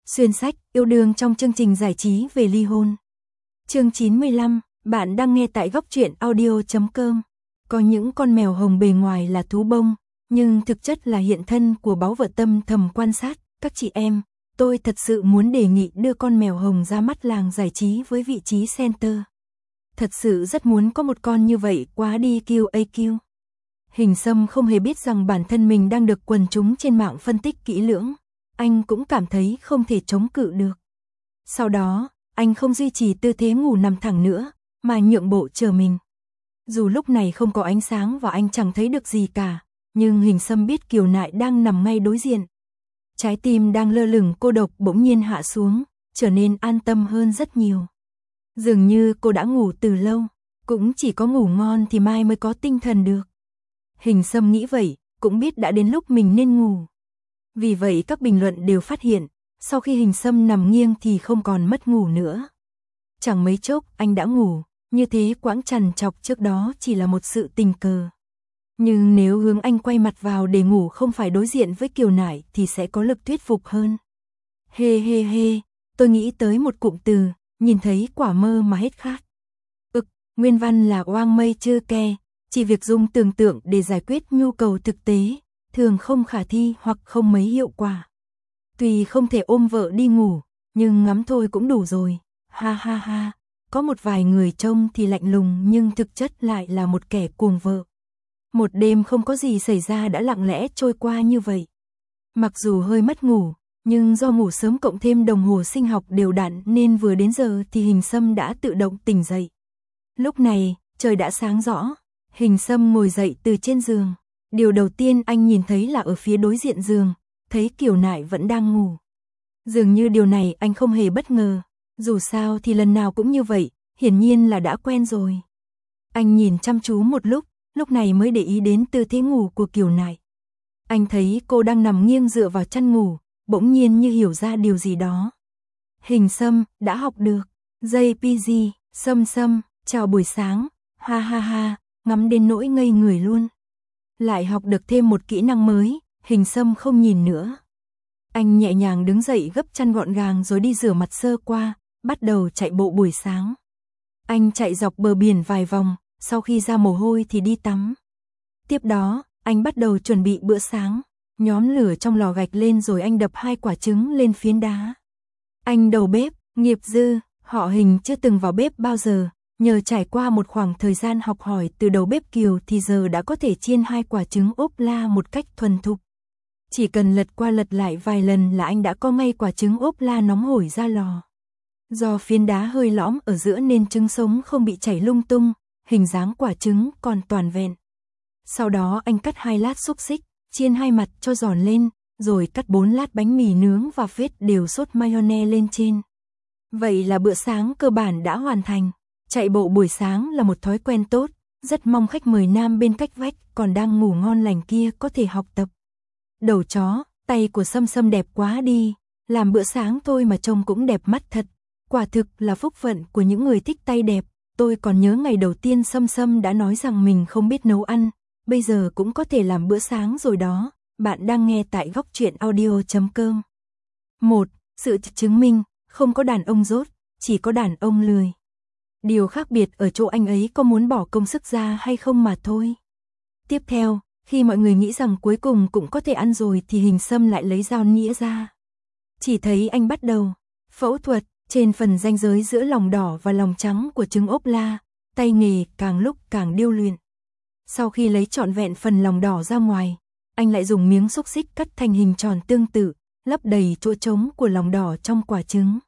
Xuyên sách, yêu đương trong chương trình giải trí về ly hôn. Chương 95, bạn đang nghe tại góc truyện audio.com. Có những con mèo hồng bề ngoài là thú bông, nhưng thực chất là hiện thân của báu vật tâm thầm quan sát. Các chị em, tôi thật sự muốn đề nghị đưa con mèo hồng ra mắt làng giải trí với vị trí center. Thật sự rất muốn có một con như vậy quá đi QAQ. Hình Sâm không hề biết rằng bản thân mình đang được quần chúng trên mạng phân tích kỹ lưỡng. Anh cũng cảm thấy không thể chống cự được. Sau đó, anh không duy trì tư thế ngủ nằm thẳng nữa, mà nhượng bộ chờ mình. Dù lúc này không có ánh sáng và anh chẳng thấy được gì cả, nhưng Hình Sâm biết Kiều Nại đang nằm ngay đối diện. Trái tim đang lơ lửng cô độc bỗng nhiên hạ xuống, trở nên an tâm hơn rất nhiều. Dường như cô đã ngủ từ lâu, cũng chỉ có ngủ ngon thì mai mới có tinh thần được. Hình Sâm nghĩ vậy, cũng biết đã đến lúc mình nên ngủ. Vì vậy các bình luận đều phát hiện, sau khi Hình Sâm nằm nghiêng thì không còn mất ngủ nữa. Chẳng mấy chốc anh đã ngủ, như thế quãng trằn trọc trước đó chỉ là một sự tình cờ. Nhưng nếu hướng anh quay mặt vào để ngủ không phải đối diện với Kiều Nại thì sẽ có lực thuyết phục hơn. Hê hê hê, tôi nghĩ tới một cụm từ, nhìn thấy quả mơ mà hết khát. Nguyên văn là oang mây chơ ke, chỉ việc dùng tưởng tượng để giải quyết nhu cầu thực tế, thường không khả thi hoặc không mấy hiệu quả. Tuy không thể ôm vợ đi ngủ, nhưng ngắm thôi cũng đủ rồi. Ha ha ha, có một vài người trông thì lạnh lùng nhưng thực chất lại là một kẻ cuồng vợ. Một đêm không có gì xảy ra đã lặng lẽ trôi qua như vậy. Mặc dù hơi mất ngủ, nhưng do ngủ sớm cộng thêm đồng hồ sinh học đều đặn nên vừa đến giờ thì Hình Sâm đã tự động tỉnh dậy. Lúc này, trời đã sáng rõ, Hình Sâm ngồi dậy từ trên giường. Điều đầu tiên anh nhìn thấy là ở phía đối diện giường, thấy Kiều Nại vẫn đang ngủ. Dường như điều này anh không hề bất ngờ, dù sao thì lần nào cũng như vậy, hiển nhiên là đã quen rồi. Anh nhìn chăm chú một lúc này mới để ý đến tư thế ngủ của Kiều Nại. Anh thấy cô đang nằm nghiêng dựa vào chăn ngủ, bỗng nhiên như hiểu ra điều gì đó. Hình Sâm, đã học được. JPG, Sâm, chào buổi sáng, ha ha ha, ngắm đến nỗi ngây người luôn. Lại học được thêm một kỹ năng mới, Hình Sâm không nhìn nữa. Anh nhẹ nhàng đứng dậy gấp chăn gọn gàng rồi đi rửa mặt sơ qua, bắt đầu chạy bộ buổi sáng. Anh chạy dọc bờ biển vài vòng, sau khi ra mồ hôi thì đi tắm. Tiếp đó, anh bắt đầu chuẩn bị bữa sáng, nhóm lửa trong lò gạch lên rồi anh đập 2 quả trứng lên phiến đá. Anh đầu bếp, nghiệp dư, họ Hình chưa từng vào bếp bao giờ. Nhờ trải qua một khoảng thời gian học hỏi từ đầu bếp Kiều thì giờ đã có thể chiên 2 quả trứng ốp la một cách thuần thục. Chỉ cần lật qua lật lại vài lần là anh đã có ngay quả trứng ốp la nóng hổi ra lò. Do phiến đá hơi lõm ở giữa nên trứng sống không bị chảy lung tung, hình dáng quả trứng còn toàn vẹn. Sau đó anh cắt 2 lát xúc xích, chiên 2 mặt cho giòn lên, rồi cắt 4 lát bánh mì nướng và phết đều sốt mayonnaise lên trên. Vậy là bữa sáng cơ bản đã hoàn thành. Chạy bộ buổi sáng là một thói quen tốt, rất mong khách mời nam bên cách vách còn đang ngủ ngon lành kia có thể học tập. Đầu chó, tay của Sâm đẹp quá đi, làm bữa sáng thôi mà trông cũng đẹp mắt thật. Quả thực là phúc phận của những người thích tay đẹp. Tôi còn nhớ ngày đầu tiên Sâm đã nói rằng mình không biết nấu ăn, bây giờ cũng có thể làm bữa sáng rồi đó. Bạn đang nghe tại góc truyện audio.com. 1. Sự chứng minh, không có đàn ông dốt, chỉ có đàn ông lười. Điều khác biệt ở chỗ anh ấy có muốn bỏ công sức ra hay không mà thôi. Tiếp theo, khi mọi người nghĩ rằng cuối cùng cũng có thể ăn rồi thì Hình Sâm lại lấy dao nĩa ra. Chỉ thấy anh bắt đầu phẫu thuật trên phần ranh giới giữa lòng đỏ và lòng trắng của trứng ốp la, tay nghề càng lúc càng điêu luyện. Sau khi lấy trọn vẹn phần lòng đỏ ra ngoài, anh lại dùng miếng xúc xích cắt thành hình tròn tương tự, lấp đầy chỗ trống của lòng đỏ trong quả trứng.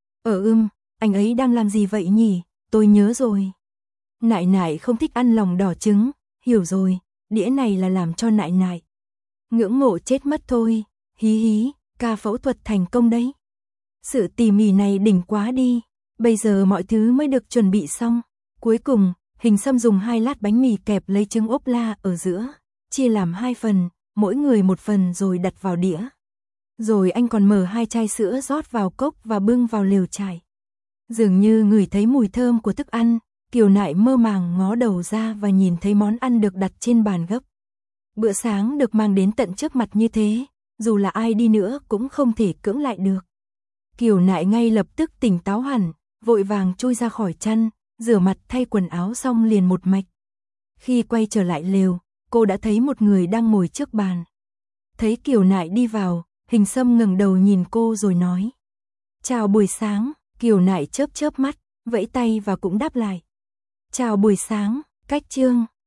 Anh ấy đang làm gì vậy nhỉ? Tôi nhớ rồi. Nại không thích ăn lòng đỏ trứng, hiểu rồi, đĩa này là làm cho Nại. Ngưỡng mộ chết mất thôi, hí, ca phẫu thuật thành công đấy. Sự tỉ mỉ này đỉnh quá đi, bây giờ mọi thứ mới được chuẩn bị xong. Cuối cùng, Hình Sâm dùng 2 lát bánh mì kẹp lấy trứng ốp la ở giữa, chia làm 2 phần, mỗi người 1 phần rồi đặt vào đĩa. Rồi anh còn mở 2 chai sữa rót vào cốc và bưng vào lều trại. Dường như ngửi thấy mùi thơm của thức ăn, Kiều Nại mơ màng ngó đầu ra và nhìn thấy món ăn được đặt trên bàn gấp. Bữa sáng được mang đến tận trước mặt như thế, dù là ai đi nữa cũng không thể cưỡng lại được. Kiều Nại ngay lập tức tỉnh táo hẳn, vội vàng chui ra khỏi chăn, rửa mặt thay quần áo xong liền một mạch. Khi quay trở lại lều, cô đã thấy một người đang ngồi trước bàn. Thấy Kiều Nại đi vào, Hình Sâm ngẩng đầu nhìn cô rồi nói. Chào buổi sáng, Kiều Nại chớp chớp mắt, vẫy tay và cũng đáp lại. Chào buổi sáng, Cách Trương.